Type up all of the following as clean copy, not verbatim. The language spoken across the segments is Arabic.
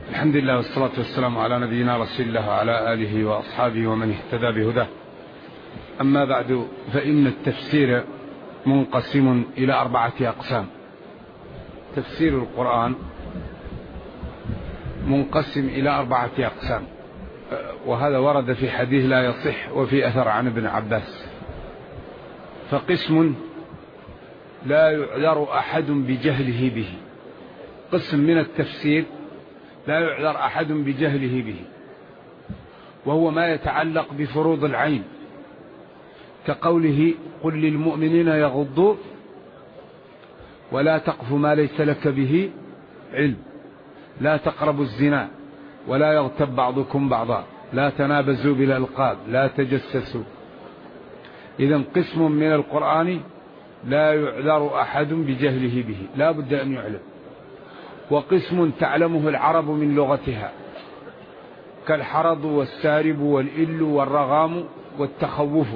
الحمد لله والصلاة والسلام على نبينا رسول الله وعلى آله وأصحابه ومن اهتدى بهداه. أما بعد، فإن التفسير منقسم إلى 4 أقسام. تفسير القرآن منقسم إلى 4 أقسام، وهذا ورد في حديث لا يصح وفي أثر عن ابن عباس. فقسم لا يعذر أحد بجهله به، قسم من التفسير لا يعذر أحد بجهله به، وهو ما يتعلق بفروض العين، كقوله قل للمؤمنين يغضوا ولا تقف ما ليس لك به علم، لا تقربوا الزنا، ولا يغتب بعضكم بعضا، لا تنابزوا بالألقاب، لا تجسسوا. إذن قسم من القرآن لا يعذر أحد بجهله به، لا بد أن يعلم. وقسم تعلمه العرب من لغتها، كالحرض والسارب والإل والرغام والتخوف.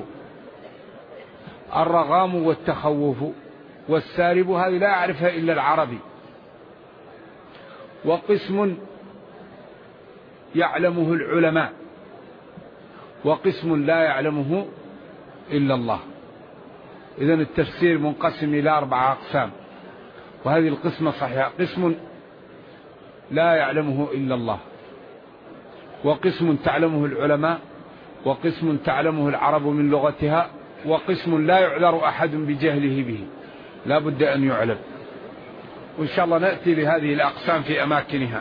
الرغام والتخوف والسارب هذه لا يعرفها إلا العربي. وقسم يعلمه العلماء، وقسم لا يعلمه إلا الله. إذن التفسير منقسم إلى 4 أقسام، وهذه القسمة صحيحة. قسم لا يعلمه إلا الله، وقسم تعلمه العلماء، وقسم تعلمه العرب من لغتها، وقسم لا يعذر أحد بجهله به، لا بد أن يعلم. وإن شاء الله نأتي لهذه الأقسام في أماكنها.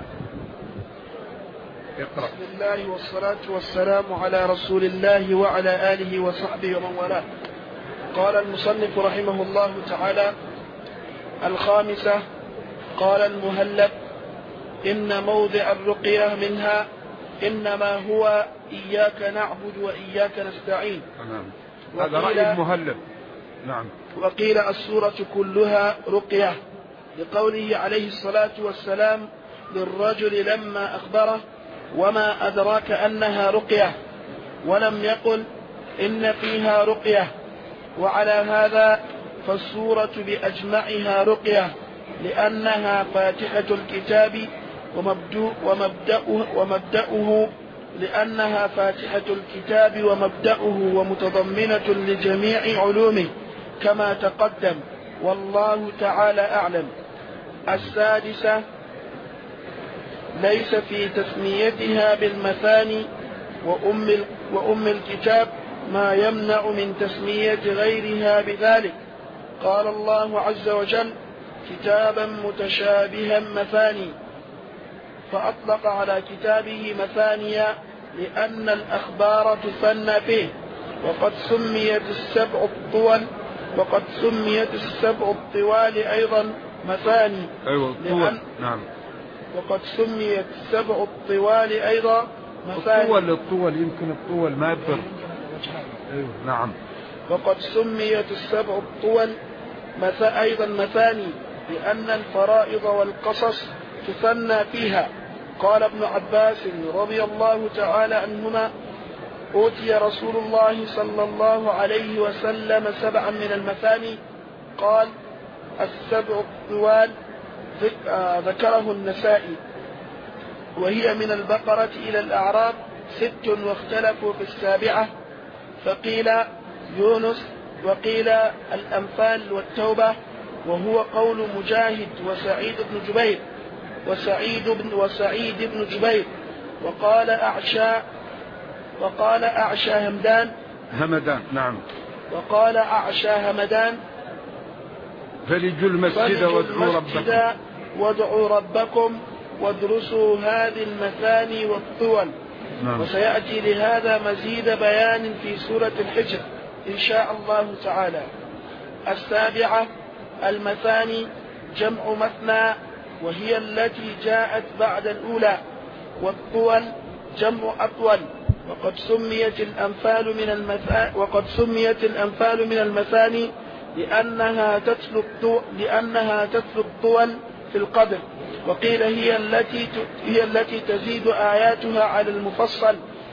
اقرأ. بسم الله والصلاة والسلام على رسول الله وعلى آله وصحبه ومن والاه. قال المصنف رحمه الله تعالى: 5. قال المهلب: إن موضع الرقية منها إنما هو إياك نعبد وإياك نستعين. هذا رأي المهلب. نعم. وقيل السورة كلها رقية، لقوله عليه الصلاة والسلام للرجل لما أخبره: وما أدراك أنها رقية، ولم يقل إن فيها رقية. وعلى هذا فالسورة بأجمعها رقية، لأنها فاتحة الكتاب ومبدأه لأنها فاتحة الكتاب ومبدأه ومتضمنة لجميع علومه كما تقدم، والله تعالى أعلم. 6. ليس في تسميتها بالمثاني وأم الكتاب ما يمنع من تسمية غيرها بذلك. قال الله عز وجل: كتابا متشابها مثاني، فأطلق على كتابه مثانيا لأن الأخبار تثنى فيه. وقد سميت السبع الطوال أيضا مثاني. نعم. وقد سميت السبع الطوال أيضا مثاني. الطول يمكن الطول ما يبدر. نعم. وقد سميت السبع الطول أيضا مثاني، لأن الفرائض والقصص تثنى فيها. قال ابن عباس رضي الله تعالى عنهما: أوتي رسول الله صلى الله عليه وسلم 7 من المثاني. قال: السبع الطوال ذكره النسائي، وهي من البقرة إلى الأعراف 6، واختلفوا في 7، فقيل يونس وقيل الأنفال والتوبة، وهو قول مجاهد وسعيد بن جبير. وقال أعشى همدان. نعم. وقال أعشى همدان: فلجوا المسجد وادعوا ربكم وادرسوا هذه المثاني والطول. نعم. وسيأتي لهذا مزيد بيان في سورة الحجر إن شاء الله تعالى. 7. المثاني جمع مثنى، وهي التي جاءت بعد الأولى، والطول جمع أطول. وقد سميت الأنفال من المثاني لأنها تتلو الطول في القدر. وقيل هي التي تزيد آياتها على المفصل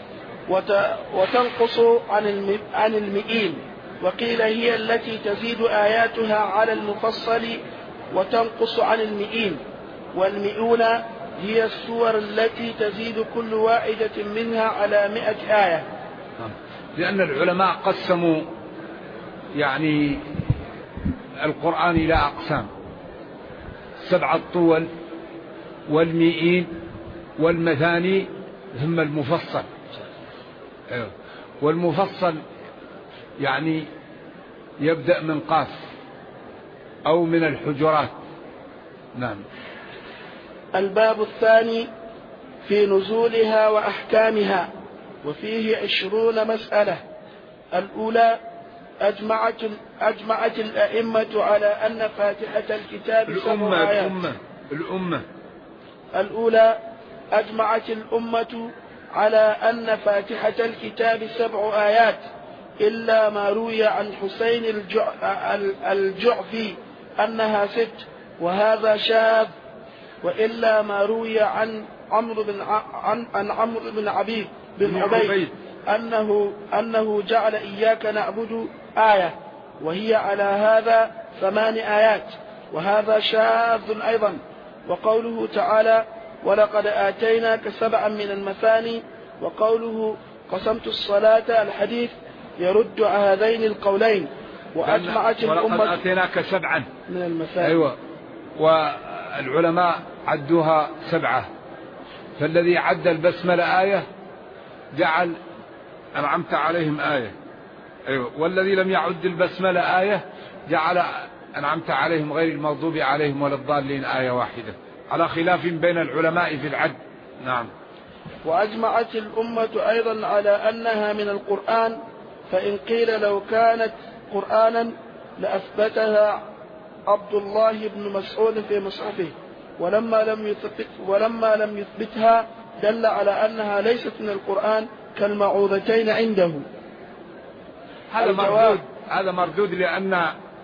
وتنقص عن المئين. وقيل هي التي تزيد آياتها على المفصل وتنقص عن المئين. والمئون هي السور التي تزيد كل واحدة منها على 100 آية. لأن العلماء قسموا يعني القرآن إلى أقسام: 7 الطول والمئين والمثاني ثم المفصل. والمفصل يعني يبدأ من قاف أو من الحجرات. نعم. الباب الثاني في نزولها وأحكامها، وفيه 20 مسألة. الأولى: أجمعت الأئمة على أن فاتحة الكتاب 7 آيات. الأولى: أجمعت الأمة على أن فاتحة الكتاب 7 آيات، إلا ما روي عن حسين الجعفي أنها 6، وهذا شاذ. وإلا ما روي عن عمرو بن عبيد أنه جعل إياك نعبد آية، وهي على هذا 8 آيات، وهذا شاذ أيضا. وقوله تعالى: ولقد آتيناك 7 من المثاني، وقوله قسمت الصلاة، الحديث يرد هذين القولين. وأجمعت الأمة ولقد آتيناك 7 من المثاني. أيوة. والعلماء عدوها 7، فالذي عد البسملة آية جعل أنعمت عليهم آية. أيوة. والذي لم يعد البسملة آية جعل أنعمت عليهم غير المغضوب عليهم ولا الضالين آية واحدة، على خلاف بين العلماء في العد. نعم. وأجمعت الأمة أيضا على أنها من القرآن، فإن قيل لو كانت قرآنا لأثبتها عبد الله بن مسعود في مصحفه، ولما لم يثبتها دل على أنها ليست من القرآن كالمعوذتين عنده. هذا مردود لأن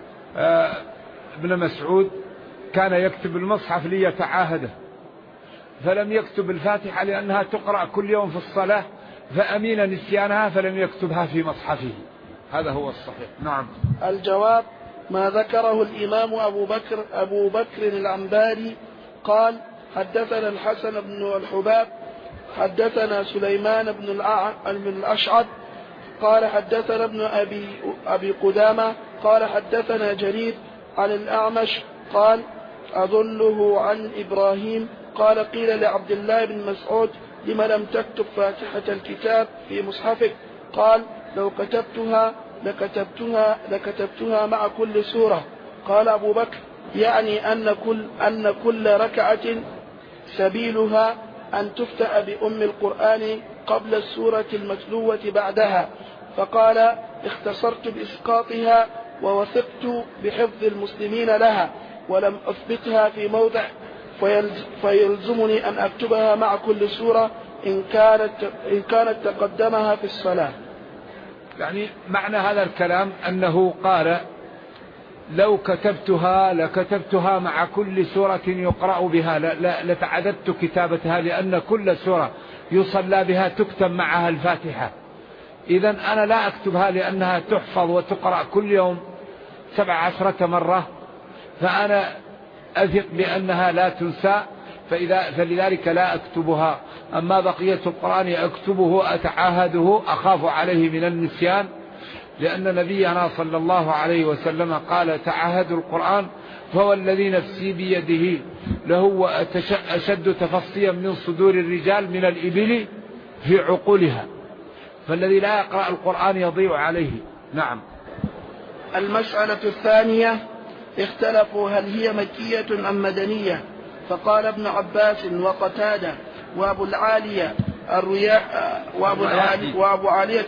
ابن مسعود كان يكتب المصحف ليتعاهده، فلم يكتب الفاتحة لأنها تقرأ كل يوم في الصلاة، فأمين نسيانها فلم يكتبها في مصحفه. هذا هو الصحيح. نعم. الجواب: ما ذكره الإمام أبو بكر العنباري قال: حدثنا الحسن بن الحباب حدثنا سليمان بن الأشعث قال حدثنا ابن أبي قدامة قال حدثنا جرير عن الأعمش قال: أظنه عن إبراهيم قال: قيل لعبد الله بن مسعود: لم لم تكتب فاتحة الكتاب في مصحفك؟ قال: لو كتبتها لكتبتها مع كل سورة. قال أبو بكر: يعني أن كل ركعة سبيلها أن تفتأ بأم القرآن قبل السورة المتلوة بعدها. فقال: اختصرت بإسقاطها ووثقت بحفظ المسلمين لها، ولم أثبتها في موضع، فيلزمني أن أكتبها مع كل سورة إن كانت تقدمها في الصلاة. يعني معنى هذا الكلام أنه قال: لو كتبتها لكتبتها مع كل سورة يقرأ بها، لتعددت كتابتها، لأن كل سورة يصلى بها تكتب معها الفاتحة. إذن أنا لا أكتبها لأنها تحفظ وتقرأ كل يوم 17 مرة، فأنا أثق بأنها لا تنسى، فلذلك لا أكتبها. أما بقية القرآن أكتبه، أتعاهده، أخاف عليه من النسيان، لأن نبينا صلى الله عليه وسلم قال: تعاهدوا القرآن فهو الذي نفسي بيده لهو أشد تفصيا من صدور الرجال من الإبل في عقولها. فالذي لا يقرأ القرآن يضيع عليه. نعم. المسألة الثانية: اختلفوا هل هي مكية أم مدنية، فقال ابن عباس وقتادة وأبو العالية وأبو عالية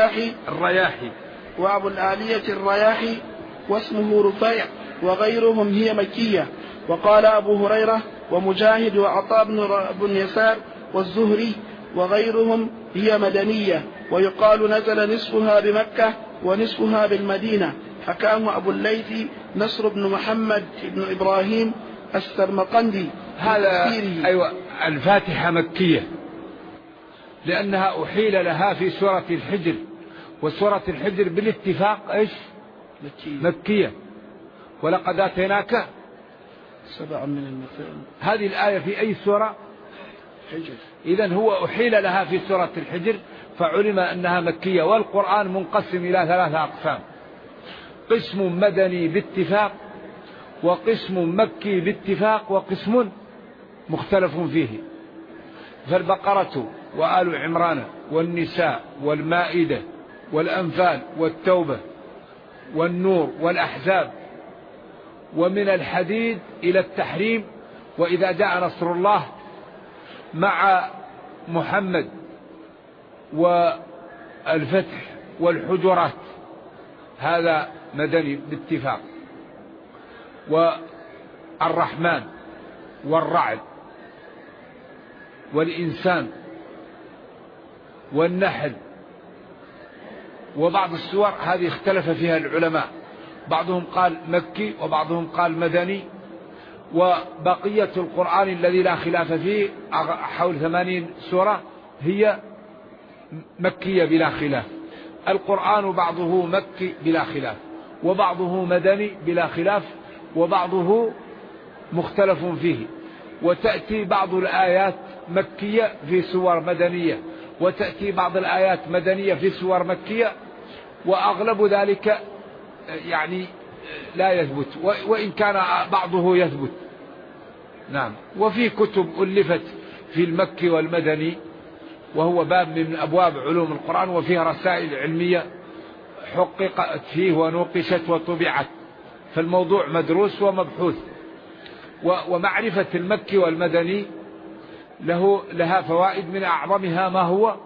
الرياحي واسمه رفيع وغيرهم هي مكية. وقال أبو هريرة ومجاهد وعطاء بن يسار والزهري وغيرهم هي مدنية، ويقال نزل نصفها بمكة ونصفها بالمدينة. حكاه أبو الليث نصر بن محمد بن إبراهيم السرمقندي. هذا أيوة. الفاتحة مكية لأنها أحيل لها في سورة الحجر، وسورة الحجر بالاتفاق إيش؟ مكية. ولقد آتيناك 7 من المثاني. هذه الآية في أي سورة؟ إذن هو أحيل لها في سورة الحجر، فعلم أنها مكية. والقرآن منقسم إلى 3 أقسام: قسم مدني باتفاق، وقسم مكي باتفاق، وقسم مختلف فيه. فالبقرة وآل عمران والنساء والمائدة والأنفال والتوبة والنور والأحزاب، ومن الحديد إلى التحريم، وإذا جاء نصر الله، مع محمد والفتح والحجرات، هذا مدني باتفاق. والرحمن والرعد والإنسان والنحل وبعض السور هذه اختلف فيها العلماء، بعضهم قال مكي وبعضهم قال مدني. وبقية القرآن الذي لا خلاف فيه حول 80 سورة هي مكية بلا خلاف. القرآن بعضه مكي بلا خلاف، وبعضه مدني بلا خلاف، وبعضه مختلف فيه. وتأتي بعض الآيات مكية في سور مدنية، وتأتي بعض الآيات مدنية في سور مكية، وأغلب ذلك يعني لا يثبت، وإن كان بعضه يثبت. نعم. وفي كتب ألفت في المكي والمدني، وهو باب من أبواب علوم القرآن، وفيها رسائل علمية حققت فيه ونوقشت وطبعت، فالموضوع مدروس ومبحوث. ومعرفة المكي والمدني لها فوائد، من أعظمها ما هو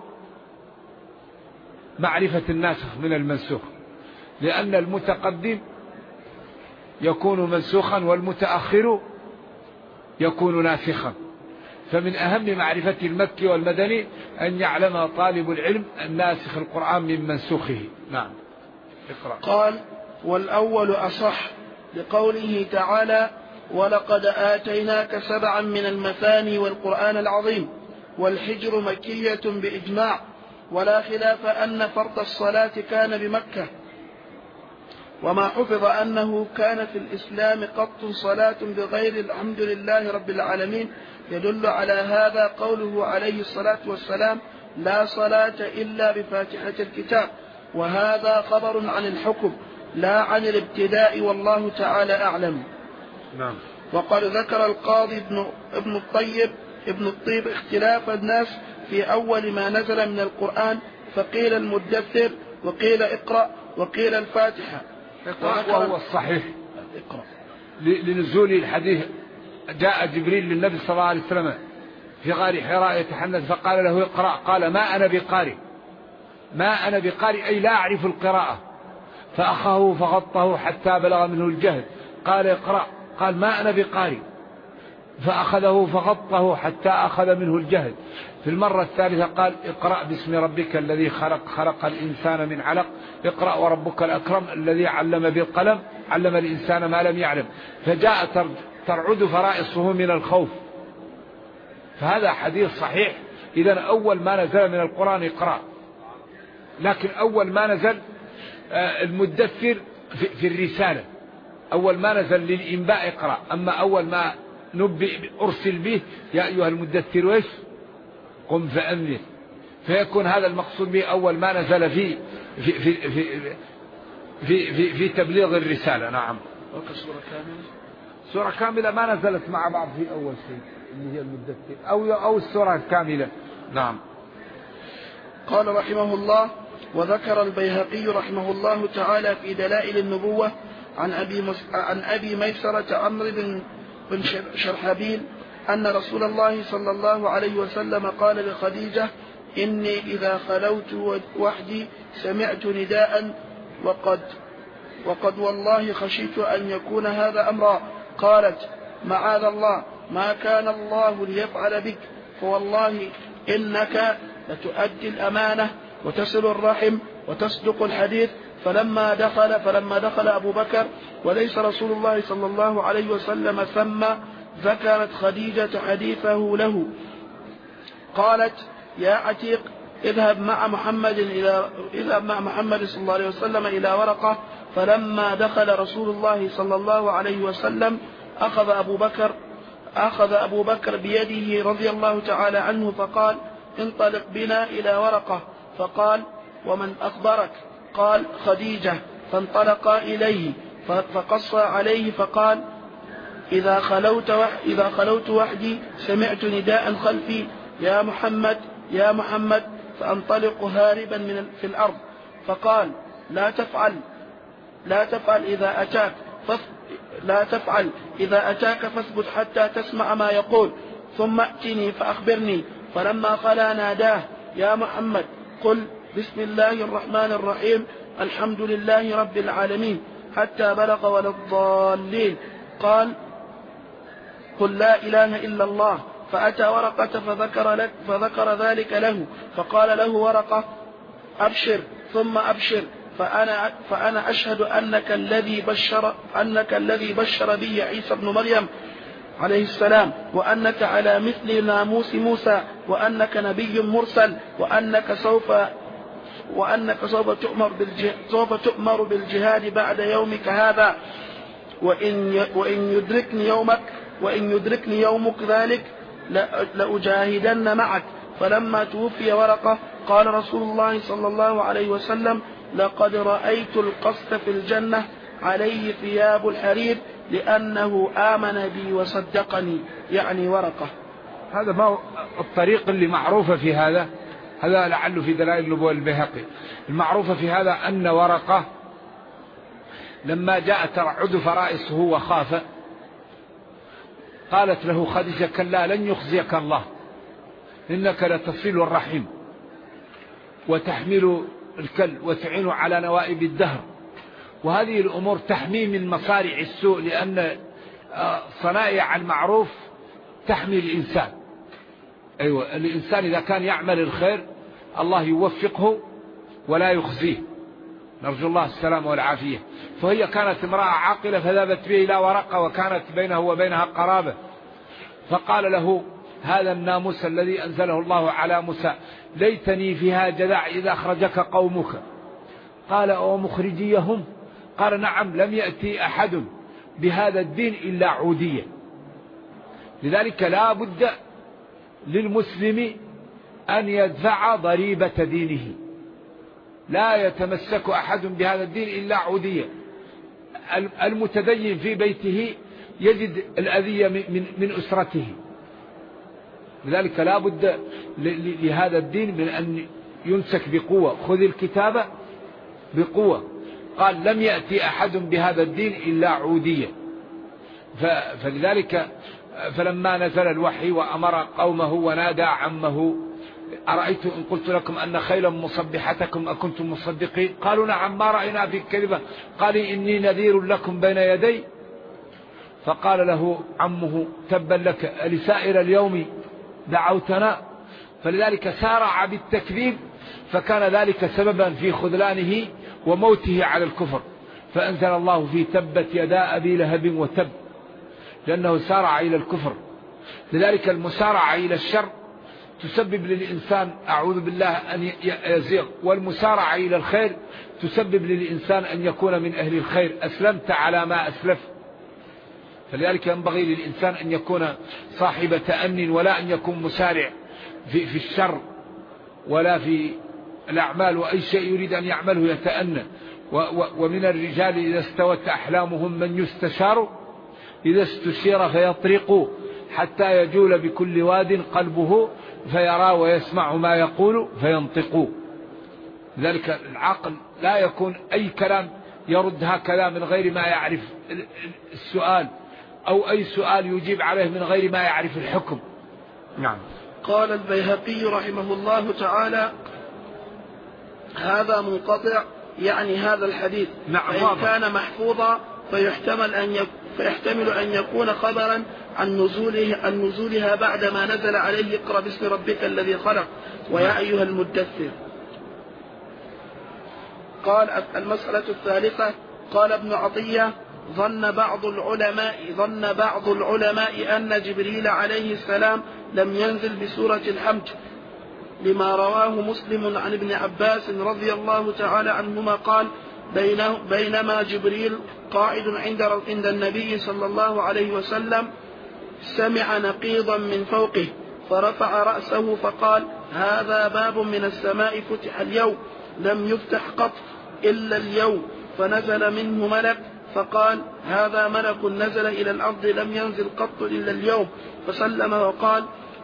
معرفة الناسخ من المنسوخ، لأن المتقدم يكون منسوخا والمتأخر يكون ناسخا. فمن أهم معرفة المكي والمدني أن يعلم طالب العلم الناسخ القرآن من منسوخه. نعم. اقرأ. قال: والأول أصح، لقوله تعالى: ولقد آتيناك 7 من المثاني والقرآن العظيم. والحجر مكية بإجماع، ولا خلاف أن فرض الصلاة كان بمكة، وما حفظ أنه كان في الإسلام قط صلاة بغير الحمد لله رب العالمين. يدل على هذا قوله عليه الصلاة والسلام: لا صلاة إلا بفاتحة الكتاب. وهذا خبر عن الحكم لا عن الابتداء، والله تعالى أعلم. نعم. وقد ذكر القاضي ابن الطيب اختلاف الناس في أول ما نزل من القرآن، فقيل المدثر، وقيل اقرأ، وقيل الفاتحة. وهو الصحيح. اقرأ. لنزول الحديث جاء جبريل للنبي صلى الله عليه وسلم في غار حراء يتحنث، فقال له اقرأ، قال ما أنا بقارئ، ما أنا بقارئ أي لا أعرف القراءة. فأخذه فغطه حتى بلغ منه الجهد، قال اقرأ، قال ما أنا بقارئ، فأخذه فغطه حتى أخذ منه الجهد. في المرة الثالثة قال اقرأ باسم ربك الذي خلق، خلق الإنسان من علق، اقرأ وربك الأكرم الذي علم بالقلم، علم الإنسان ما لم يعلم. فجاء ترعد فرائصه من الخوف. فهذا حديث صحيح. إذن أول ما نزل من القرآن اقرأ، لكن أول ما نزل المدثر في الرسالة، أول ما نزل للإنباء اقرأ. أما أول ما أرسل به يا أيها المدثر وإيش قم فأنذر، فيكون هذا المقصود به أول ما نزل في في في في في, في, في تبليغ الرسالة. نعم. سورة كاملة، سورة كاملة ما نزلت مع بعض في أول شيء اللي هي المدثر أو السورة الكاملة. نعم. قال رحمه الله: وذكر البيهقي رحمه الله تعالى في دلائل النبوة عن أبي ميسرة عمرو بن شرحبيل أن رسول الله صلى الله عليه وسلم قال لخديجة: إني إذا خلوت وحدي سمعت نداء وقد والله خشيت أن يكون هذا أمرا. قالت: معاذ الله، ما كان الله ليفعل بك، فوالله إنك لتؤدي الأمانة وتصل الرحم وتصدق الحديث. فلما دخل أبو بكر وليس رسول الله صلى الله عليه وسلم ثم، ذكرت خديجة حديثه له. قالت: يا عتيق، اذهب مع محمد صلى الله عليه وسلم إلى ورقة. فلما دخل رسول الله صلى الله عليه وسلم أخذ أخذ أبو بكر بيده رضي الله تعالى عنه فقال: انطلق بنا إلى ورقة. فقال: ومن أخبرك؟ قال: خديجة. فانطلقا إليه فقص عليه فقال: إذا خلوت وحدي سمعت نداء خلفي: يا محمد يا محمد، فأنطلق هاربا في الأرض. فقال: لا تفعل إذا أتاك فاثبت حتى تسمع ما يقول، ثم أتني فأخبرني. فلما خلا ناداه: يا محمد، قل بسم الله الرحمن الرحيم الحمد لله رب العالمين حتى بلغ ولا الضالين. قال: قل لا إله إلا الله. فأتى ورقة فذكر ذلك له. فقال له ورقة: أبشر ثم أبشر، فأنا أشهد أنك الذي بشر به عيسى بن مريم عليه السلام، وأنك على مثل ناموس موسى، وأنك نبي مرسل، وأنك سوف تؤمر بالجهاد بعد يومك هذا، وإن يدركني يومك ذلك لأجاهدن معك. فلما توفي ورقة قال رسول الله صلى الله عليه وسلم: لقد رأيت القصد في الجنة عليه ثياب الحرير لأنه آمن بي وصدقني، يعني ورقة. هذا ما الطريق اللي معروفة في هذا لعله في دلائل النبوة البيهقي. المعروفة في هذا أن ورقة لما جاء ترعد فرائسه وخاف، قالت له خديجة: كلا لن يخزيك الله، إنك لتصل الرحم وتحمل الكل وتعين على نوائب الدهر. وهذه الأمور تحمي من مصارع السوء، لأن صنائع المعروف تحمي الإنسان. أيوة، الإنسان إذا كان يعمل الخير الله يوفقه ولا يخزيه، نرجو الله السلامة والعافية. فهي كانت امرأة عاقلة فذهبت به إلى ورقة، وكانت بينه وبينها قرابة. فقال له: هذا الناموس الذي أنزله الله على موسى، ليتني فيها جذع إذا أخرجك قومك. قال: أو مخرجيهم؟ قال: نعم، لم يأتي أحد بهذا الدين إلا عودية. لذلك لا بد للمسلم أن يدفع ضريبة دينه، لا يتمسك أحد بهذا الدين إلا عودية. المتدين في بيته يجد الأذية من أسرته، لذلك لا بد لهذا الدين من أن يمسك بقوة. خذ الكتاب بقوة. قال: لم يأتي أحد بهذا الدين إلا عودية. فلذلك فلما نزل الوحي وأمر قومه ونادى عمه: أرأيتم إن قلت لكم أن خيلا مصبحتكم أكنتم مصدقين؟ قالوا: نعم، ما رأينا في كذبة. قال: إني نذير لكم بين يدي. فقال له عمه: تبا لك، لسائر اليوم دعوتنا؟ فلذلك سارع بالتكذيب، فكان ذلك سببا في خذلانه وموته على الكفر. فأنزل الله في تبت يدا أبي لهب وتب، لأنه سارع إلى الكفر. لذلك المسارعة إلى الشر تسبب للإنسان، أعوذ بالله، أن يزيغ، والمسارعة إلى الخير تسبب للإنسان أن يكون من أهل الخير. أسلمت على ما أسلف. فلذلك ينبغي للإنسان أن يكون صاحب تأنٍ، ولا أن يكون مسارع في الشر ولا في الأعمال، وأي شيء يريد أن يعمله يتأنى. ومن الرجال إذا استوت أحلامهم من يستشار إذا استشير فيطرق حتى يجول بكل واد قلبه فيرى ويسمع ما يقول فينطق. لذلك العاقل لا يكون أي كلام يرد هكذا من غير ما يعرف السؤال، أو أي سؤال يجيب عليه من غير ما يعرف الحكم. نعم. قال البيهقي رحمه الله تعالى: هذا منقطع، يعني هذا الحديث. نعم. فإن كان محفوظا فيحتمل أن يكون خبرا عن نزولها بعدما نزل عليه: اقرأ باسم ربك الذي خلق ويا أيها المدثر. قال المسألة الثالثة: قال ابن عطية: ظن بعض العلماء أن جبريل عليه السلام لم ينزل بسورة الحمد، لما رواه مسلم عن ابن عباس رضي الله تعالى عنهما قال: بينما جبريل قاعد عند النبي صلى الله عليه وسلم سمع نقيضا من فوقه فرفع رأسه فقال: هذا باب من السماء فتح اليوم لم يفتح قط إلا اليوم. فنزل منه ملك فقال: هذا ملك نزل إلى الأرض لم ينزل قط إلا اليوم. فسلم وقال: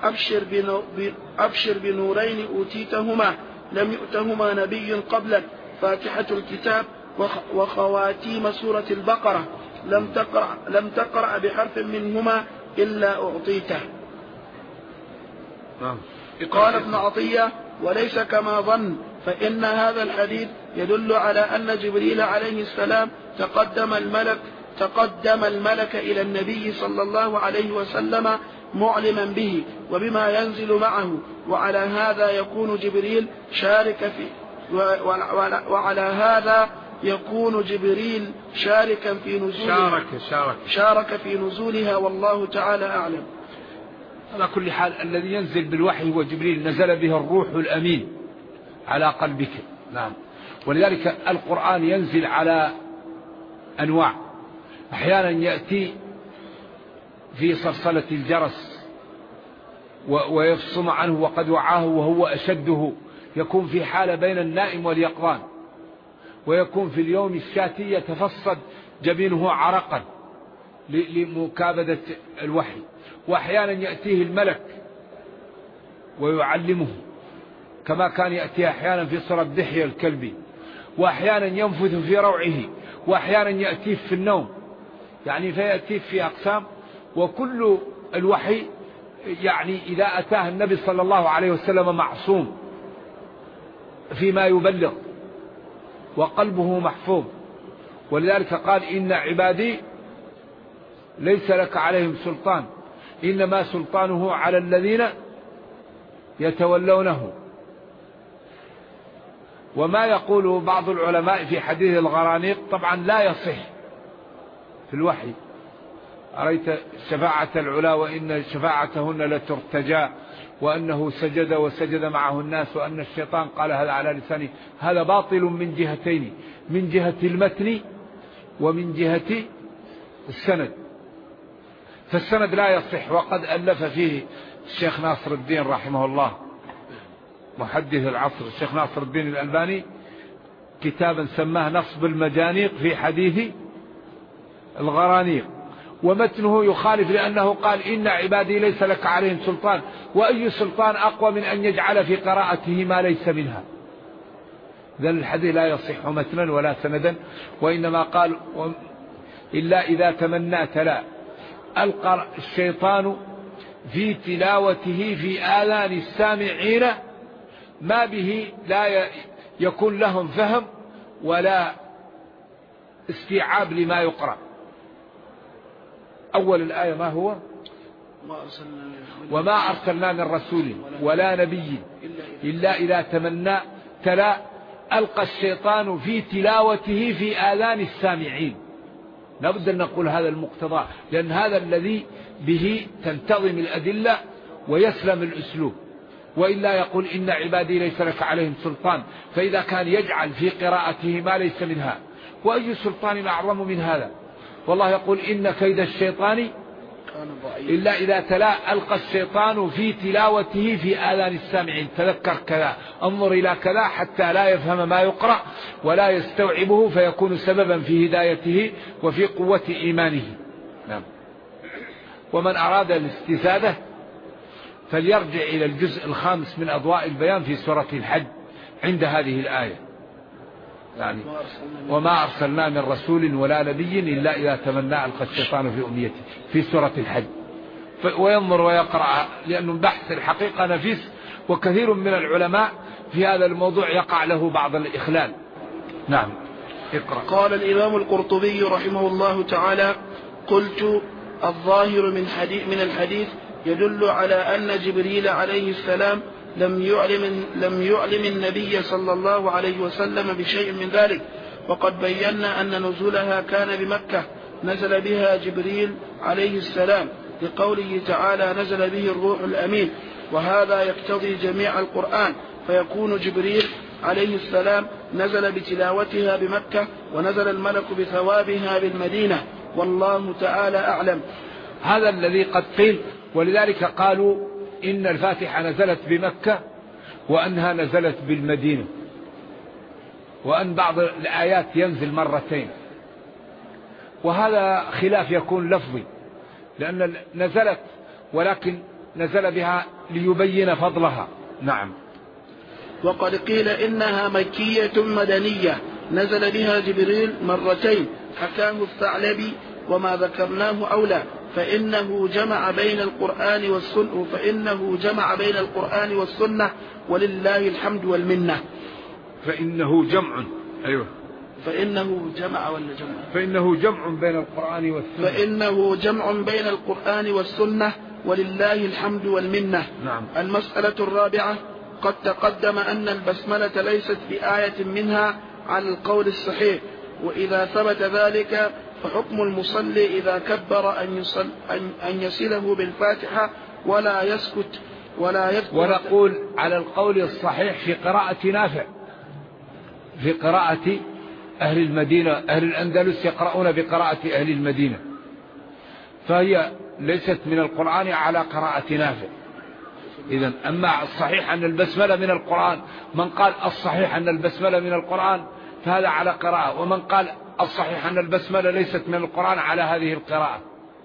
أبشر بنورين أوتيتهما لم يؤتهما نبي قبلك، فاتحة الكتاب وخواتيم سورة البقرة، لم تقرأ بحرف منهما إلا أعطيته. قال ابن عطية: وليس كما ظن، فإن هذا الحديث يدل على أن جبريل عليه السلام تقدم الملك إلى النبي صلى الله عليه وسلم معلما به وبما ينزل معه، وعلى هذا يكون جبريل شاركا في نزولها شارك في نزولها، والله تعالى أعلم. على كل حال الذي ينزل بالوحي هو جبريل، نزل به الروح الأمين على قلبك. نعم. ولذلك القرآن ينزل على أنواع، أحيانا يأتي في صلصلة الجرس ويفصم عنه وقد وعاه وهو أشده، يكون في حالة بين النائم واليقظان، ويكون في اليوم الشاتي يتفصد جبينه عرقا لمكابدة الوحي. وأحيانا يأتيه الملك ويعلمه كما كان يأتيه أحيانا في صورة دحية الكلبي، وأحيانا ينفث في روعه، وأحيانا يأتيه في النوم، يعني فيأتيه في أقسام. وكل الوحي يعني إذا أتاه النبي صلى الله عليه وسلم معصوم فيما يبلغ وقلبه محفوظ. ولذلك قال: إن عبادي ليس لك عليهم سلطان إنما سلطانه على الذين يتولونه. وما يقوله بعض العلماء في حديث الغرانيق طبعا لا يصح في الوحي: أريت شفاعة العلا وإن شفاعتهن لترتجى، وأنه سجد وسجد معه الناس، وأن الشيطان قال هذا على لسانه. هذا باطل من جهتين: من جهة المتن ومن جهة السند. فالسند لا يصح، وقد ألف فيه الشيخ ناصر الدين رحمه الله محدث العصر الشيخ ناصر الدين الألباني كتابا سماه نصب المجانيق في حديث الغرانيق، ومتنه يخالف، لأنه قال: إن عبادي ليس لك عليهم سلطان. وأي سلطان أقوى من أن يجعل في قراءته ما ليس منها؟ ذل الحديث لا يصح متنا ولا سندا. وإنما قال: إلا إذا تمنى تلا ألقى الشيطان في تلاوته في آذان السامعين ما به لا يكون لهم فهم ولا استيعاب لما يقرأ. أول الآية ما هو؟ وما أرسلنا من رسول ولا نبي إلا إذا تمنى تلا ألقى الشيطان في تلاوته في آذان السامعين. لابد أن نقول هذا المقتضى، لأن هذا الذي به تنتظم الأدلة ويسلم الأسلوب. وإلا يقول: إن عبادي ليس لك عليهم سلطان، فإذا كان يجعل في قراءته ما ليس منها، وأي سلطان أعظم من هذا؟ والله يقول: إن كيد الشيطان إلا إذا تلا ألقى الشيطان في تلاوته في آذان السامعين. تذكر كذا، انظر إلى كذا، حتى لا يفهم ما يقرأ ولا يستوعبه، فيكون سببا في هدايته وفي قوة إيمانه. نعم. ومن أراد الاستزادة فليرجع إلى الجزء 5 من أضواء البيان في سورة الحج عند هذه الآية، يعني: وما أرسلنا من رسول ولا نبي إلا إذا تمنى ألقى الشيطان في أمنيته، في سورة الحج. وينظر ويقرأ، لأنه بحث الحقيقة نفيس، وكثير من العلماء في هذا الموضوع يقع له بعض الإخلال. نعم. اقرأ. قال الإمام القرطبي رحمه الله تعالى: قلت: الظاهر من الحديث يدل على أن جبريل عليه السلام لم يعلم النبي صلى الله عليه وسلم بشيء من ذلك، وقد بينا أن نزولها كان بمكة، نزل بها جبريل عليه السلام، لقوله تعالى: نزل به الروح الأمين. وهذا يقتضي جميع القرآن، فيكون جبريل عليه السلام نزل بتلاوتها بمكة، ونزل الملك بثوابها بالمدينة، والله تعالى أعلم. هذا الذي قد قيل. ولذلك قالوا إن الفاتحة نزلت بمكة وأنها نزلت بالمدينة، وأن بعض الآيات ينزل مرتين، وهذا خلاف يكون لفظي، لأن نزلت ولكن نزل بها ليبين فضلها. نعم. وقد قيل إنها مكية مدنية نزل بها جبريل مرتين، حكاه الثعلبي وما ذكرناه أولى، فإنه جمع بين القرآن والسنة ولله الحمد والمنة. فإنه جمع. أيوه. فإنه جمع ولا جمع؟ فإنه جمع بين القرآن والسنة. فإنه جمع بين القرآن والسنة ولله الحمد والمنة. نعم. المسألة الرابعة: قد تقدم أن البسملة ليست بآية منها على القول الصحيح، وإذا ثبت ذلك فحكم المصلي إذا كبر أن يصله بالفاتحة ولا يسكت ولا يذكر. ونقول على القول الصحيح في قراءة نافع، في قراءة أهل المدينة، أهل الأندلس يقرؤون بقراءة أهل المدينة، فهي ليست من القرآن على قراءة نافع. إذن أما الصحيح أن البسملة من القرآن، من قال الصحيح أن البسملة من القرآن فهذا على قراءة، ومن قال الصحيح أن البسملة ليست من القرآن على هذه القراءة.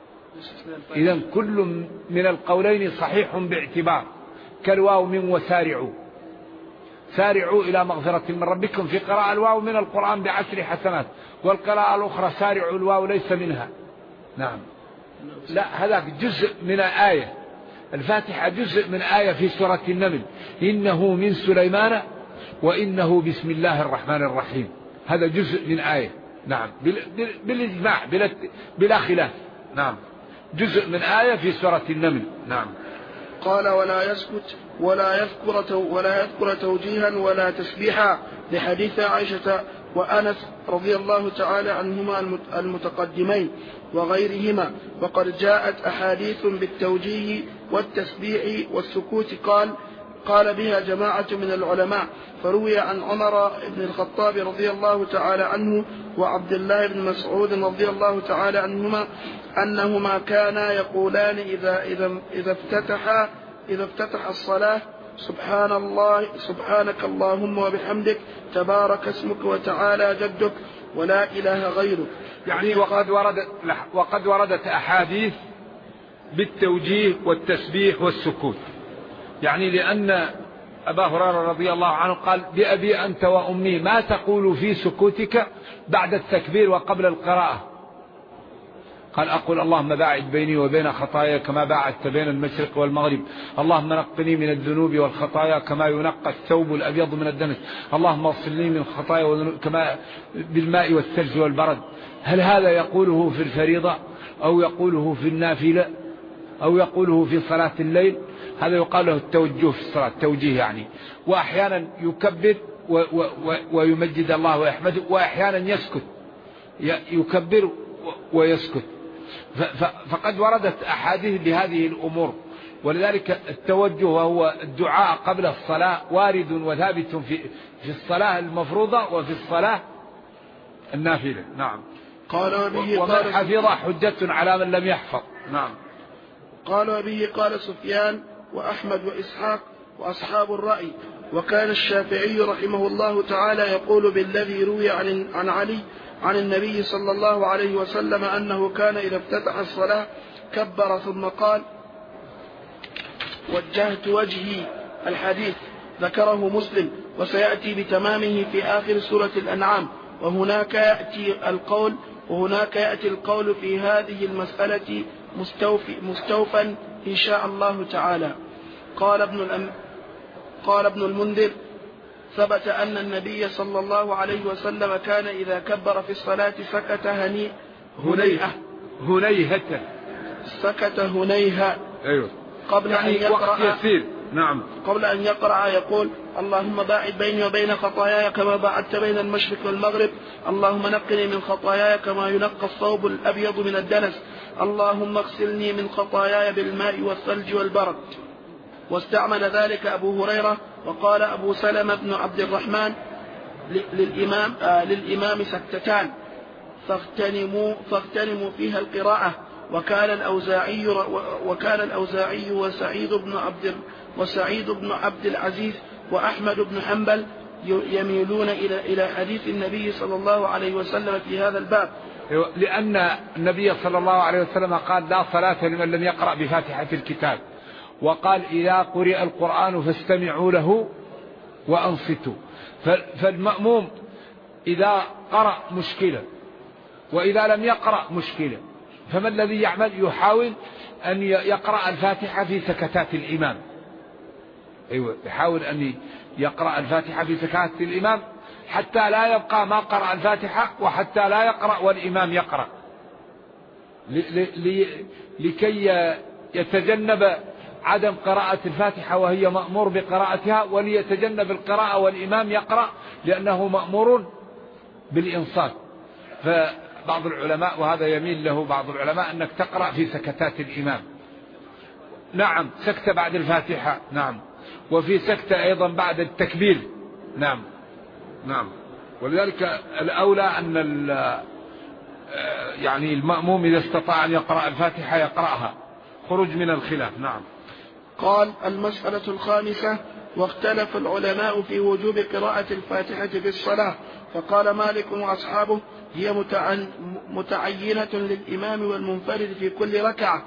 إذن كل من القولين صحيح باعتبار، كالواو من وسارعوا، سارعوا إلى مغفرة من ربكم، في قراءة الواو من القرآن ب10 حسنات، والقراءة الأخرى سارعوا الواو ليس منها. نعم. لا، هذا جزء من آية، الفاتحة جزء من آية في سورة النمل: إنه من سليمان وإنه بسم الله الرحمن الرحيم، هذا جزء من آية. نعم، بالإجماع بلا خلاف. نعم، جزء من آية في سورة النمل. نعم. قال: ولا يسكت ولا يذكر توجيها ولا تسبيحا، لحديث عائشة وأنس رضي الله تعالى عنهما المتقدمين وغيرهما. وقد جاءت أحاديث بالتوجيه والتسبيح والسكوت قال بها جماعة من العلماء، فروي عن عمر بن الخطاب رضي الله تعالى عنه وعبد الله بن مسعود رضي الله تعالى عنهما أنهما كانا يقولان إذا افتتح الصلاة: سبحانك اللهم وبحمدك، تبارك اسمك وتعالى جدك، ولا إله غيرك. يعني وقد وردت أحاديث بالتوجيه والتسبيح والسكوت، يعني لأن أبا هريرة رضي الله عنه قال: بأبي أنت وأمي، ما تقول في سكوتك بعد التكبير وقبل القراءة؟ قال: أقول اللهم باعد بيني وبين خطاياي كما باعدت بين المشرق والمغرب، اللهم نقني من الذنوب والخطايا كما ينقى الثوب الأبيض من الدنس، اللهم اغسلني من خطايا كما بالماء والثلج والبرد. هل هذا يقوله في الفريضة أو يقوله في النافلة أو يقوله في صلاة الليل؟ هذا يقال له التوجه في الصلاة، توجيه يعني. وأحيانا يكبر ويمجد الله ويحمده، وأحيانا يسكت، يكبر ويسكت. فقد وردت أحاديث بهذه الأمور، ولذلك التوجه وهو الدعاء قبل الصلاة وارد وثابت في الصلاة المفروضة وفي الصلاة النافلة. نعم. ومن حفظ حجة على من لم يحفظ. نعم. قال: وبه قال سفيان وأحمد وإسحاق وأصحاب الرأي. وكان الشافعي رحمه الله تعالى يقول بالذي روي عن علي عن النبي صلى الله عليه وسلم أنه كان إذا افتتح الصلاة كبر ثم قال: وجهت وجهي. الحديث ذكره مسلم، وسيأتي بتمامه في آخر سورة الأنعام. وهناك يأتي القول في هذه المسألة مستوفا إن شاء الله تعالى. قال ابن المنذر: ثبت أن النبي صلى الله عليه وسلم كان إذا كبر في الصلاة سكت هنيهة أيوه. قبل أن يقرأ. نعم. قبل أن يقرأ يقول: اللهم باعد بيني وبين خطاياي كما باعدت بين المشرق والمغرب، اللهم نقني من خطاياي كما ينقى الثوب الأبيض من الدنس، اللهم اغسلني من خطاياي بالماء والثلج والبرد. واستعمل ذلك أبو هريرة. وقال أبو سلمة بن عبد الرحمن: للإمام سكتتان فاغتنموا فيها القراءة، وكان الأوزاعي وسعيد بن عبد العزيز وأحمد بن حنبل يميلون إلى حديث النبي صلى الله عليه وسلم في هذا الباب، لأن النبي صلى الله عليه وسلم قال لا صلاة لمن لم يقرأ بفاتحة الكتاب، وقال إذا قرئ القرآن فاستمعوا له وأنصتوا. فالمأموم إذا قرأ مشكلة وإذا لم يقرأ مشكلة، فما الذي يعمل؟ يحاول أن يقرأ الفاتحة في سكتات الإمام. يحاول أن يقرأ الفاتحة في سكتات الإمام حتى لا يبقى ما قرأ الفاتحة وحتى لا يقرأ والإمام يقرأ، لكي يتجنب عدم قراءة الفاتحة وهي مأمور بقراءتها، وليتجنب القراءة والإمام يقرأ لأنه مأمور بالإنصات. فبعض العلماء، وهذا يميل له بعض العلماء، أنك تقرأ في سكتات الإمام. نعم، سكتة بعد الفاتحة، نعم، وفي سكتة أيضا بعد التكبير، نعم. ولذلك الأولى أن يعني المأموم إذا استطاع أن يقرأ الفاتحة يقرأها، خروج من الخلاف. نعم. قال: المسألة الخامسة: واختلف العلماء في وجوب قراءة الفاتحة في الصلاة، فقال مالك وأصحابه: هي متعينة للإمام والمنفرد في كل ركعة.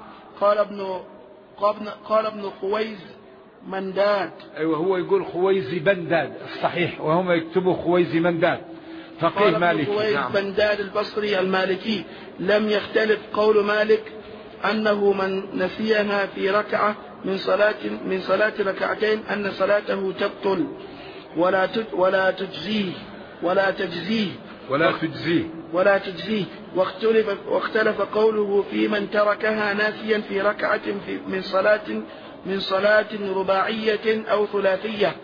قال ابن خويز منداد. أيوة، هو يقول خويزي بنداد الصحيح، وهم يكتبوا خويزي منداد، فقيه مالكي. خويز بنداد البصري المالكي: لم يختلف قول مالك أنه من نسيها في ركعة من صلاة ركعتين أن صلاته تبطل ولا تجزيه. واختلف قوله في من تركها ناسيا في ركعة من صلاة رباعية أو ثلاثية،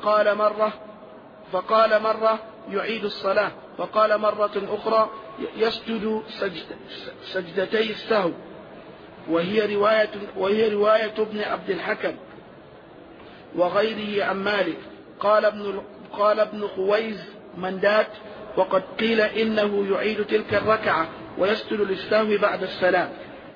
فقال مرة يعيد الصلاة، وقال مرة أخرى يسجد سجدتي السهو، وهي رواية ابن عبد الحكم وغيره عن مالك. قال ابن خويز منداد: وقد قيل إنه يعيد تلك الركعة ويسجد للسهو بعد السلام.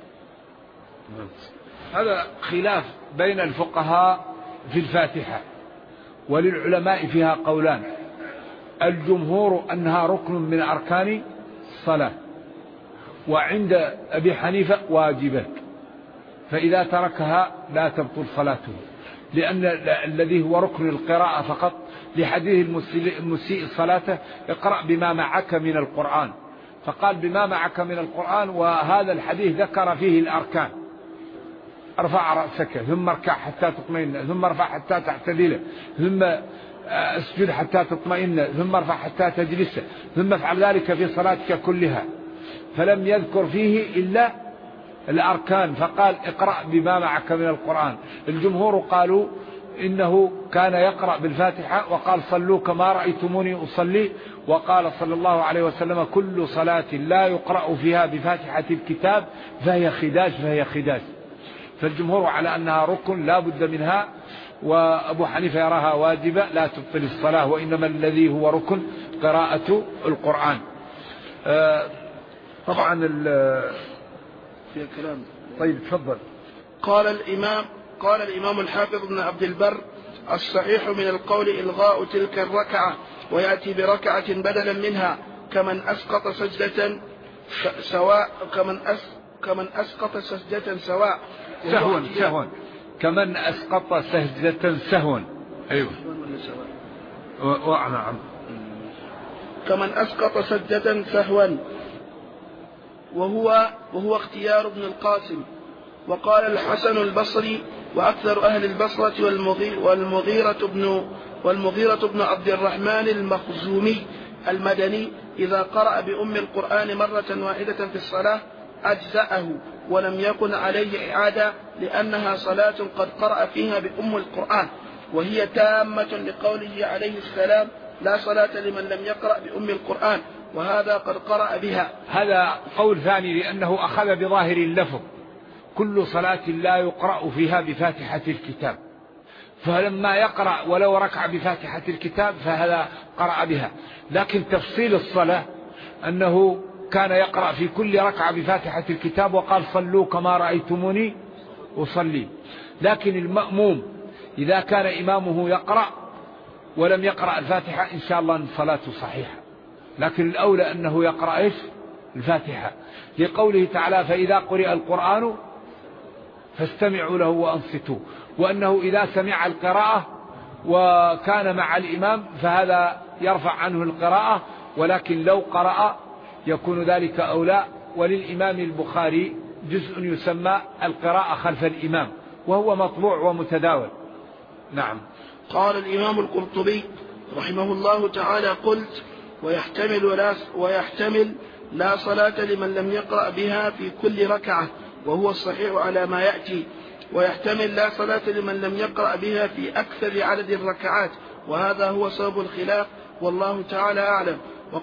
هذا خلاف بين الفقهاء في الفاتحة، وللعلماء فيها قولان: الجمهور أنها ركن من أركان الصلاة، وعند أبي حنيفة واجبة، فإذا تركها لا تبطل صلاته، لأن الذي هو ركن القراءة فقط، لحديث المسيء صلاته: اقرأ بما معك من القرآن، فقال بما معك من القرآن، وهذا الحديث ذكر فيه الأركان: ارفع رأسك، ثم اركع حتى تطمئن، ثم ارفع حتى تعتدل، ثم اسجد حتى تطمئن، ثم ارفع حتى تجلس، ثم افعل ذلك في صلاتك كلها. فلم يذكر فيه إلا الأركان، فقال اقرأ بما معك من القرآن. الجمهور قالوا إنه كان يقرأ بالفاتحة، وقال: صلوا كما رأيتموني أصلي، وقال صلى الله عليه وسلم: كل صلاة لا يقرأ فيها بفاتحة الكتاب فهي خداج. فالجمهور على أنها ركن لا بد منها، وأبو حنيفة يراها واجبة لا تبطل الصلاة، وإنما الذي هو ركن قراءة القرآن. طبعا في كلام. طيب تفضل. قال الإمام الحافظ ابن عبد البر: الصحيح من القول إلغاء تلك الركعة، ويأتي بركعة بدلا منها، كمن أسقط سجدة سواء سهوا كمن أسقط سجدة سهوا. أيوة. نعم. كمن أسقط سجدة سهوا، وهو اختيار ابن القاسم. وقال الحسن البصري وأكثر أهل البصرة والمغيرة بن عبد الرحمن المخزومي المدني: إذا قرأ بأم القرآن مرة واحدة في الصلاة أجزأه، ولم يكن عليه إعادة، لأنها صلاة قد قرأ فيها بأم القرآن، وهي تامة لقوله عليه السلام: لا صلاة لمن لم يقرأ بأم القرآن، وهذا قد قرأ بها. هذا قول ثاني، لأنه أخذ بظاهر اللفظ: كل صلاة لا يقرأ فيها بفاتحة الكتاب، فلما يقرأ ولو ركع بفاتحة الكتاب فهذا قرأ بها. لكن تفصيل الصلاة أنه كان يقرأ في كل ركعة بفاتحة الكتاب وقال صلوا كما رأيتموني أصلي. لكن المأموم إذا كان إمامه يقرأ ولم يقرأ الفاتحة إن شاء الله صلاته صحيحة، لكن الأولى أنه يقرأ إيش؟ الفاتحة، لقوله تعالى فإذا قرئ القرآن فاستمعوا له وأنصتوا، وأنه إذا سمع القراءة وكان مع الإمام فهذا يرفع عنه القراءة، ولكن لو قرأ يكون ذلك أولى. وللإمام البخاري جزء يسمى القراءة خلف الإمام وهو مطبوع ومتداول. نعم. قال الإمام القرطبي رحمه الله تعالى قلت ويحتمل لا صلاة لمن لم يقرأ بها في كل ركعة وهو الصحيح على ما يأتي، ويحتمل لا صلاة لمن لم يقرأ بها في أكثر عدد الركعات، وهذا هو سبب الخلاف والله تعالى أعلم.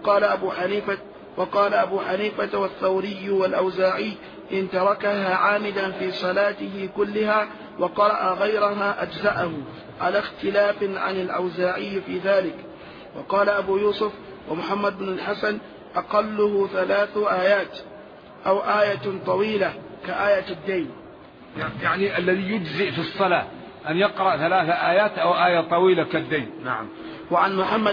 وقال أبو حنيفة والثوري والأوزاعي إن تركها عامدا في صلاته كلها وقرأ غيرها أجزأه، على اختلاف عن الأوزاعي في ذلك. وقال أبو يوسف ومحمد بن الحسن أقله 3 آيات أو آية طويلة كآية الدين، يعني الذي يجزئ في الصلاة أن يقرأ 3 آيات أو آية طويلة كالدين. نعم. وعن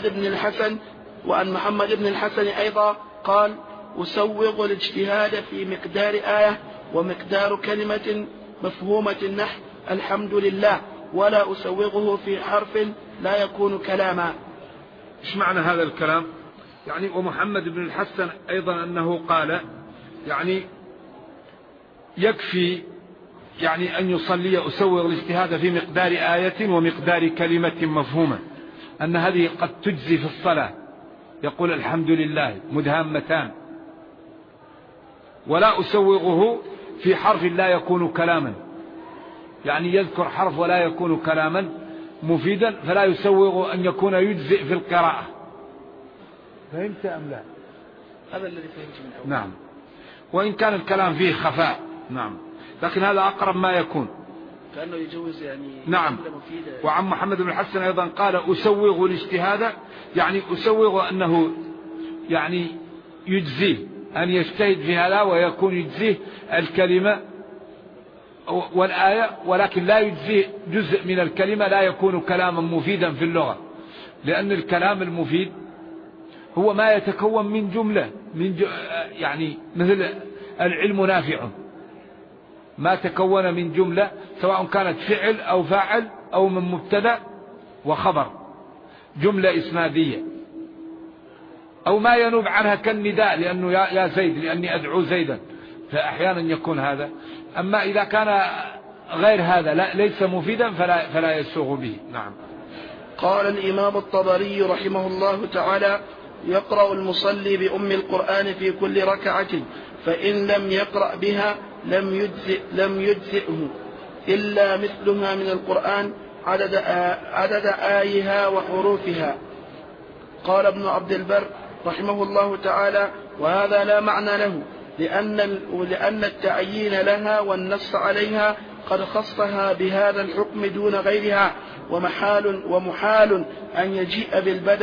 محمد بن الحسن أيضا قال أسوغ الاجتهاد في مقدار آية ومقدار كلمة مفهومة النحو الحمد لله، ولا أسوغه في حرف لا يكون كلاما. إيش معنى هذا الكلام؟ يعني ومحمد بن الحسن أيضا أنه قال يعني يكفي يعني أن يصلي أسوغ الاجتهاد في مقدار آية ومقدار كلمة مفهومة، أن هذه قد تجزي في الصلاة، يقول الحمد لله مدهامتان، ولا أسوغه في حرف لا يكون كلاما، يعني يذكر حرف ولا يكون كلاما مفيدا، فلا يسوغ أن يكون يجزئ في القراءة. فهمت أم لا؟ هذا الذي فهمت من أول. نعم. وإن كان الكلام فيه خفاء. نعم. لكن هذا أقرب ما يكون، كأنه يجوز يعني. نعم. وعن محمد بن الحسن أيضا قال أسوغ الاجتهاد، يعني أسوغ أنه يعني يجزيه أن يجتهد في هذا ويكون يجزيه الكلمة والآية، ولكن لا يجزيه جزء من الكلمة لا يكون كلاما مفيدا في اللغة، لأن الكلام المفيد هو ما يتكون من جملة يعني مثل العلم نافع، ما تكون من جملة سواء كانت فعل أو فاعل أو من مبتدأ وخبر، جملة إسنادية، أو ما ينوب عنها كالنداء لأنه يا زيد لأني أدعو زيدا، فأحيانا يكون هذا. أما إذا كان غير هذا ليس مفيدا فلا يسوغ به. نعم. قال الإمام الطبري رحمه الله تعالى يقرأ المصلي بأم القرآن في كل ركعة، فإن لم يقرأ بها لم يجزئه إلا مثلها من القرآن عدد آيها وحروفها. قال ابن عبد البر رحمه الله تعالى وهذا لا معنى له، لأن التعيين لها والنص عليها قد خصها بهذا الحكم دون غيرها، ومحال أن يجيء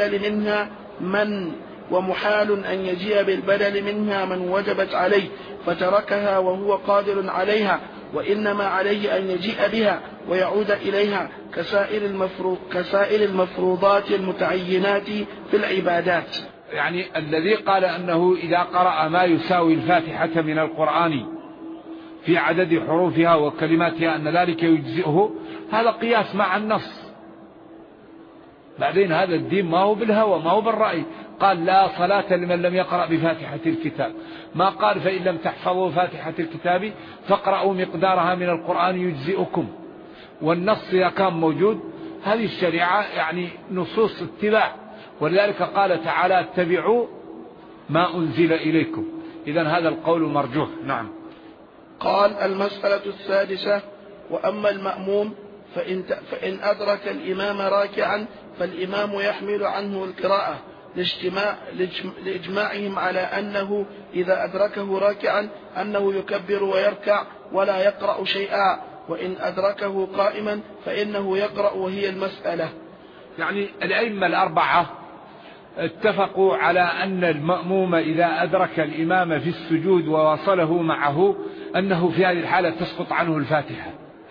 بالبدل منها من وجبت عليه فتركها وهو قادر عليها، وإنما عليه أن يجيء بها ويعود إليها كسائر المفروضات المتعينات في العبادات. يعني الذي قال أنه إذا قرأ ما يساوي الفاتحة من القرآن في عدد حروفها وكلماتها أن ذلك يجزئه، هذا قياس مع النص. بعدين هذا الدين ما هو بالهوى ما هو بالرأي، قال لا صلاة لمن لم يقرأ بفاتحة الكتاب، ما قال فإن لم تحفظوا فاتحة الكتاب فاقرأوا مقدارها من القرآن يجزئكم. والنص إذا كان موجود هذه الشريعة يعني نصوص اتباع، ولذلك قال تعالى اتبعوا ما أنزل إليكم. إذن هذا القول مرجوح. نعم. قال المسألة السادسة وأما المأموم فإن أدرك الإمام راكعا فالإمام يحمل عنه القراءة لإجماعهم على أنه إذا أدركه راكعا أنه يكبر ويركع ولا يقرأ شيئا، وإن أدركه قائما فإنه يقرأ، وهي المسألة. يعني الأئمة الأربعة اتفقوا على أن المأموم إذا أدرك الإمام في السجود وواصله معه أنه في هذه الحالة تسقط عنه الفاتحة.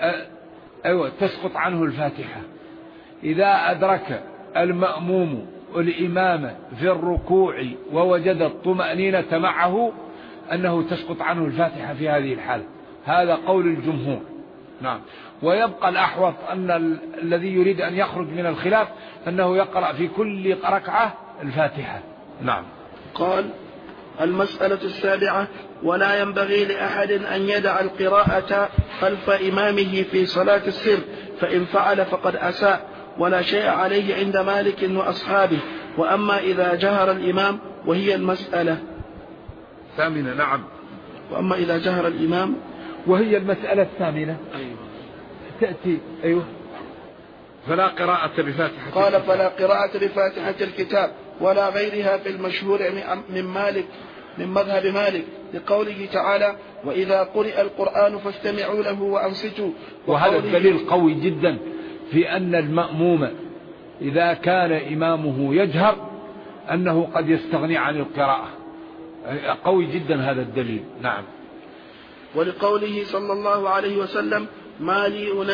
تسقط عنه الفاتحة. إذا أدرك المأموم الإمام في الركوع ووجد الطمأنينة معه أنه تسقط عنه الفاتحة في هذه الحالة. هذا قول الجمهور. نعم. ويبقى الأحوط أن الذي يريد أن يخرج من الخلاف أنه يقرأ في كل ركعة الفاتحة. نعم. قال: المسألة السابعة: ولا ينبغي لأحد أن يدع القراءة خلف إمامه في صلاة السر، فإن فعل فقد أساء، ولا شيء عليه عند مالك وأصحابه. وأما إذا جهر الإمام وهي المسألة الثامنة. نعم. وأما إذا جهر الإمام وهي المسألة الثامنة. أيوة. تأتي. أيوة. فلا قراءة بفاتحة. قال: فلا قراءة بفاتحة الكتاب ولا غيرها في المشهور من مالك، من مذهب مالك، لقوله تعالى: وإذا قرئ القرآن فاستمعوا له وأنصتوا. وهذا الدليل قوي جدا في أن المأموم إذا كان إمامه يجهر أنه قد يستغني عن القراءة. قوي جدا هذا الدليل. نعم. ولقوله صلى الله عليه وسلم: ما لي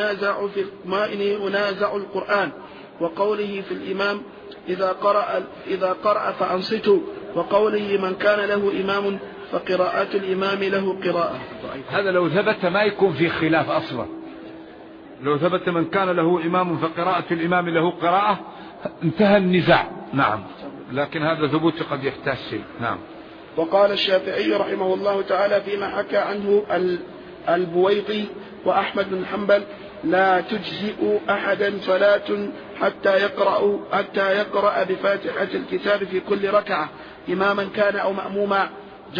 أنازع القرآن. وقوله في الإمام: إذا قرأ فأنصتوا. وقوله: من كان له إمام فقراءة الإمام له قراءة. هذا لو ثبت ما يكون في خلاف أصلا. لو ثبت من كان له إمام فقراءة الإمام له قراءة انتهى النزاع. نعم. لكن هذا ثبوت قد يحتاج شيء. نعم. وقال الشافعي رحمه الله تعالى فيما حكى عنه البويطي وأحمد بن حنبل: لا تجزئ أحدا صلاة حتى يقرأ بفاتحة الكتاب في كل ركعة، إماما كان أو مأموما،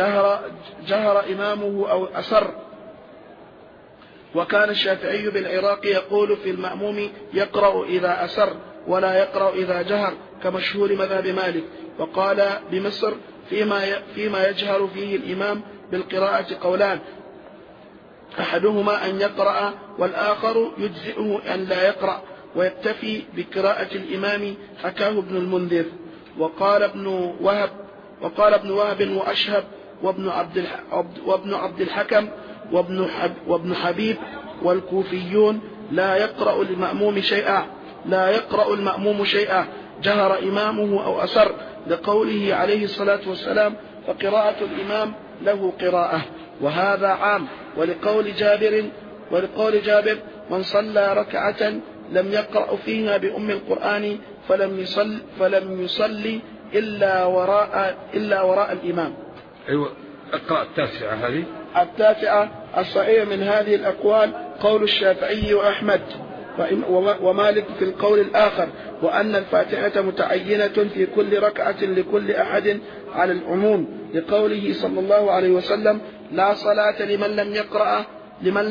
جهر إمامه أو أسر. وكان الشافعي بالعراق يقول في المأموم: يقرأ إذا أسر ولا يقرأ إذا جهر، كمشهور مذهب مالك. وقال بمصر: فيما يجهر فيه الإمام بالقراءة قولان، أحدهما أن يقرأ، والآخر يجزئه أن لا يقرأ ويكتفي بقراءة الإمام، حكاه ابن المنذر. وقال ابن وهب وأشهب وابن عبد الحكم وابن حبيب والكوفيون: لا يقرأ المأموم شيئا جهر إمامه أو أسر، لقوله عليه الصلاة والسلام: فقراءة الإمام له قراءة. وهذا عام. ولقول جابر: من صلى ركعة لم يقرأ فيها بأم القرآن فلم يصلي إلا وراء الإمام. أيوة. اقرأ التاسعة. هذه التاسعة: الصحيح من هذه الأقوال قول الشافعي وأحمد ومالك في القول الآخر، وأن الفاتحة متعينة في كل ركعة لكل أحد على العموم، لقوله صلى الله عليه وسلم: لا صلاة لمن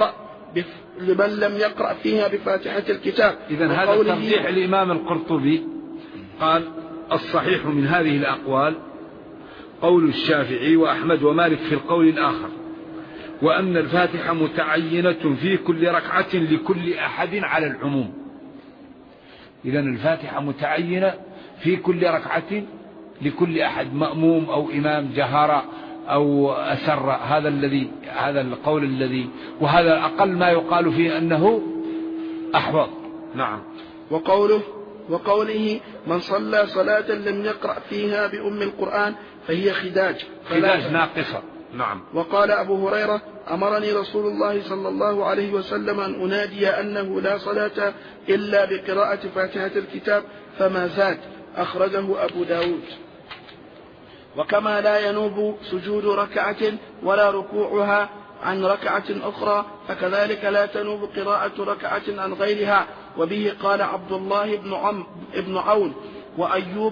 لم يقرأ فيها بفاتحة الكتاب. إذن هذا ترجيح الإمام القرطبي. قال: الصحيح من هذه الأقوال قول الشافعي وأحمد ومالك في القول الآخر، وأن الفاتحة متعينة في كل ركعة لكل أحد على العموم. إذن الفاتحة متعينة في كل ركعة لكل أحد، مأموم أو إمام، جهر أو أسر. هذا القول الذي، وهذا أقل ما يقال فيه أنه أحوط. نعم. وقوله: من صلى صلاة لم يقرأ فيها بأم القرآن فهي خداج ناقصة. نعم. وقال أبو هريرة: أمرني رسول الله صلى الله عليه وسلم أن أنادي أنه لا صلاة إلا بقراءة فاتحة الكتاب، فما زاد. أخرجه أبو داود. وكما لا ينوب سجود ركعة ولا ركوعها عن ركعة أخرى، فكذلك لا تنوب قراءة ركعة عن غيرها. وبه قال عبد الله بن عون وأيوب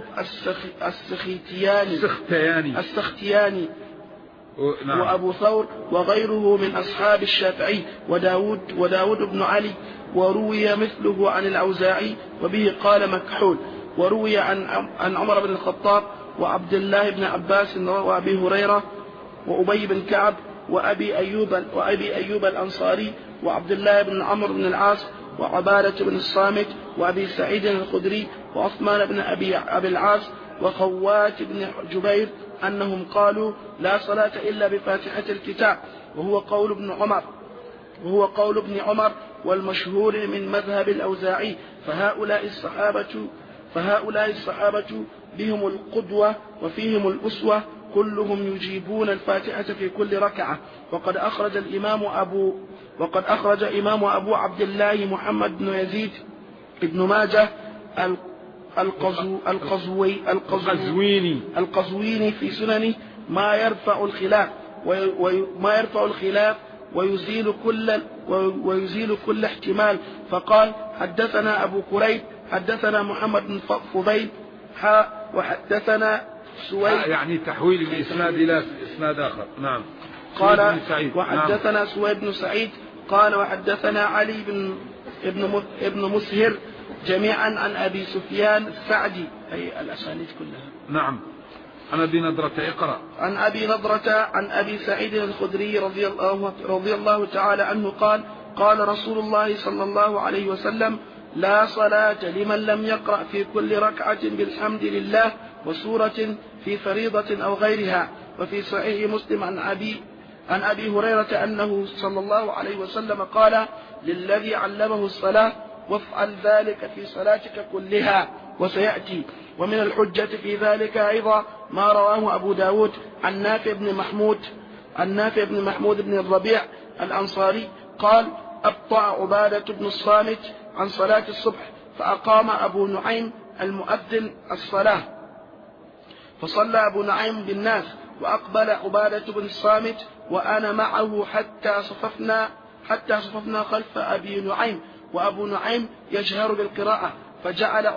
السختياني وأبو ثور وغيره من أصحاب الشافعي وداود بن علي. وروي مثله عن الأوزاعي، وبه قال مكحول. وروي عن عمر بن الخطاب وعبد الله بن عباس وأبي هريرة وأبي بن كعب وأبي أيوب الأنصاري وعبد الله بن عمرو بن العاص وعبادة بن الصامت وأبي سعيد الخدري وعثمان بن أبي العاص وخوات بن جبير أنهم قالوا لا صلاة إلا بفاتحة الكتاب، وهو قول ابن عمر والمشهور من مذهب الأوزاعي. فهؤلاء الصحابة بهم القدوة وفيهم الأسوة، كلهم يجيبون الفاتحة في كل ركعة. وقد أخرج إمام أبو عبد الله محمد بن يزيد ابن ماجه القزويني في سننه ما يرفع الخلاف ويزيل كل احتمال، فقال حدثنا أبو كريب حدثنا محمد بن فضيل وحدثنا سويد، يعني تحويل الإسناد إلى إسناد آخر. نعم. قال وحدثنا سويد بن سعيد قال وحدثنا علي ابن مسهر جميعا عن أبي سفيان السعدي، أي الأسانيد كلها. نعم. عن أبي نضرة اقرأ. عن أبي نضرة عن أبي سعيد الخدري رضي الله تعالى عنه قال قال رسول الله صلى الله عليه وسلم لا صلاة لمن لم يقرأ في كل ركعة بالحمد لله وسورة في فريضة أو غيرها. وفي صحيح مسلم عن أبي هريرة أنه صلى الله عليه وسلم قال للذي علمه الصلاة وافعل ذلك في صلاتك كلها وسيأتي. ومن الحجة في ذلك أيضا ما رواه أبو داود عن نافع بن محمود بن الربيع الأنصاري قال أبطأ عبادة بن الصامت عن صلاة الصبح، فأقام أبو نعيم المؤذن الصلاة، فصلى أبو نعيم بالناس، وأقبل عبادة بن الصامت وأنا معه حتى صففنا خلف أبي نعيم، وأبو نعيم يجهر بالقراءة، فجعل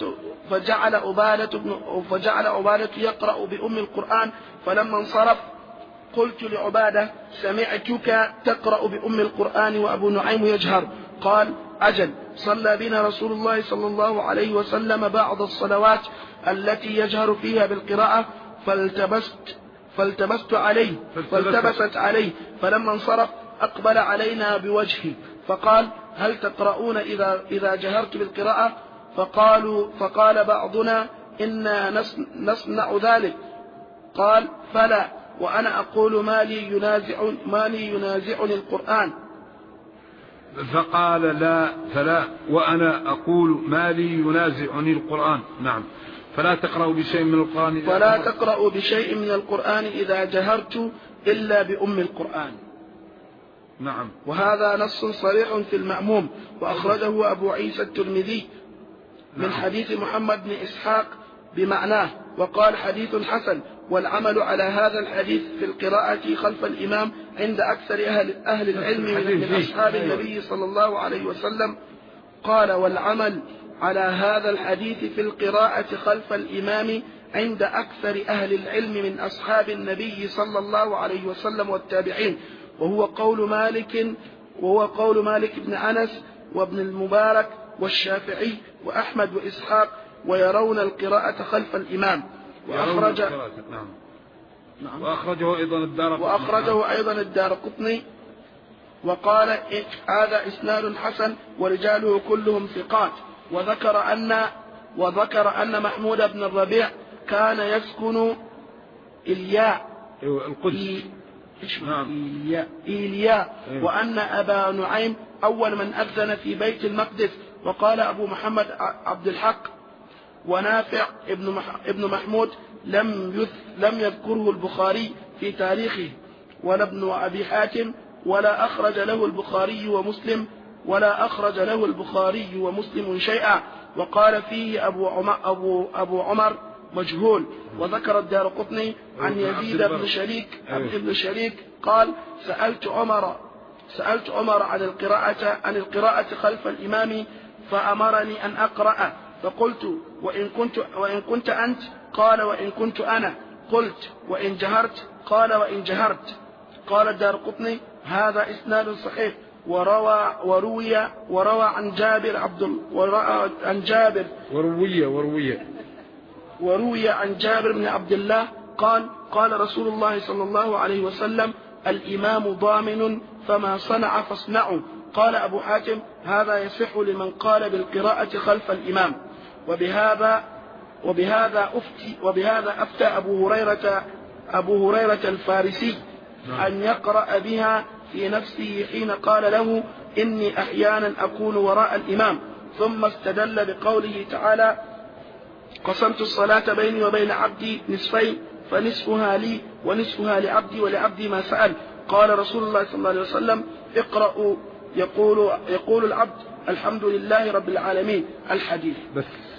عبادة يقرأ بأم القرآن. فلما انصرف قلت لعبادة سمعتك تقرأ بأم القرآن وأبو نعيم يجهر. قال أجل، صلى بنا رسول الله صلى الله عليه وسلم بعض الصلوات التي يجهر فيها بالقراءة، فالتبست عليه فلما انصرف أقبل علينا بوجهي فقال هل تقرؤون إذا جهرت بالقراءة؟ فقال بعضنا إنا نصنع ذلك. قال فلا، وأنا أقول ما لي ينازعني القرآن. فقال لا فلا وأنا أقول ما لي ينازعني القرآن. نعم. فلا تقرأوا بشيء من القرآن إذا جهرت إلا بأم القرآن. نعم. وهذا نص صريح في المأموم، وأخرجه أبو عيسى الترمذي من حديث محمد بن إسحاق بمعناه، وقال حديث حسن. والعمل على هذا الحديث في القراءة خلف الإمام عند أكثر أهل العلم من أصحاب النبي صلى الله عليه وسلم. قال والعمل على هذا الحديث في القراءة خلف الإمام عند أكثر أهل العلم من أصحاب النبي صلى الله عليه وسلم والتابعين، وهو قول مالك بن أنس وابن المبارك والشافعي وأحمد وإسحاق، ويرون القراءة خلف الإمام. وأخرجه أيضا الدارقطني وقال هذا إسناد حسن ورجاله كلهم ثقات. وذكر أن محمود بن الربيع كان يسكن الياء القدس إيلياء، وأن أبا نعيم أول من أذن في بيت المقدس. وقال أبو محمد عبد الحق ونافع ابن محمود لم يذكره البخاري في تاريخه ولا ابن أبي حاتم، ولا أخرج له البخاري ومسلم شيئا، وقال فيه أبو عمر مجهول. وذكر الدارقطني عن يزيد بن شريك قال سألت عمر عن القراءة خلف الإمام فأمرني أن أقرأ، فقلت وإن كنت أنت؟ قال وإن كنت أنا. قلت وإن جهرت؟ قال وإن جهرت. قال الدارقطني هذا إسناد صحيح. وروي عن جابر بن عبد الله قال رسول الله صلى الله عليه وسلم الإمام ضامن فما صنع فاصنعوا. قال أبو حاتم هذا يصح لمن قال بالقراءة خلف الإمام. وبهذا أفتى أبو هريرة الفارسي أن يقرأ بها في نفسه حين قال له إني أحيانا أكون وراء الإمام، ثم استدل بقوله تعالى قسمت الصلاة بيني وبين عبدي نصفين فنصفها لي ونصفها لعبدي ولعبدي ما سأل. قال رسول الله صلى الله عليه وسلم اقرأوا يقول العبد الحمد لله رب العالمين. الحديث. بس